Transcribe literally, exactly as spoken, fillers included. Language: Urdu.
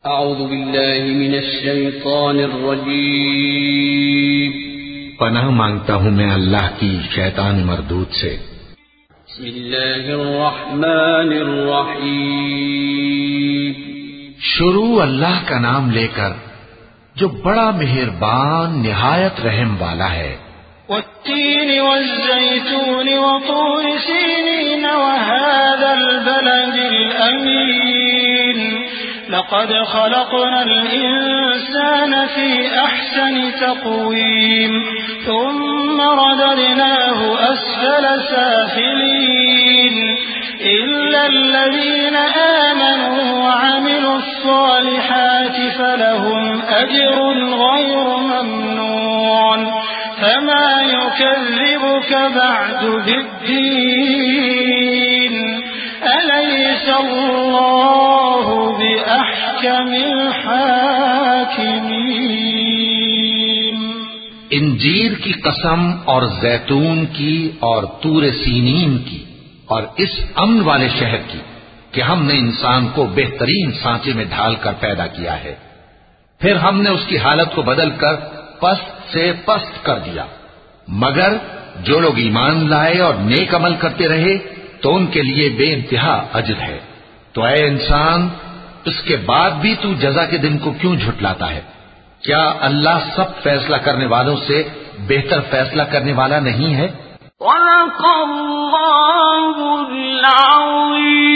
اعوذ باللہ من الشیطان الرجیم، پناہ مانگتا ہوں میں اللہ کی شیطان مردود سے۔ بسم اللہ الرحمن الرحیم، شروع اللہ کا نام لے کر جو بڑا مہربان نہایت رحم والا ہے۔ والتین والزیتون وطور سینین وهذا البلد الأمین لقد خلقنا الإنسان في أحسن تقويم ثم رددناه أسفل سافلين إلا الذين آمنوا وعملوا الصالحات فلهم أجر غير ممنون فما يكذبك بعد بالدين أليس الله بأحكم الحاكمين۔ انجیر کی قسم اور زیتون کی اور طور سینین کی اور اس امن والے شہر کی کہ ہم نے انسان کو بہترین سانچے میں ڈھال کر پیدا کیا ہے، پھر ہم نے اس کی حالت کو بدل کر پست سے پست کر دیا، مگر جو لوگ ایمان لائے اور نیک عمل کرتے رہے تو ان کے لیے بے انتہا اجر ہے۔ تو اے انسان، اس کے بعد بھی تو جزا کے دن کو کیوں جھٹلاتا ہے؟ کیا اللہ سب فیصلہ کرنے والوں سے بہتر فیصلہ کرنے والا نہیں ہے؟ صدق اللہ العظیم۔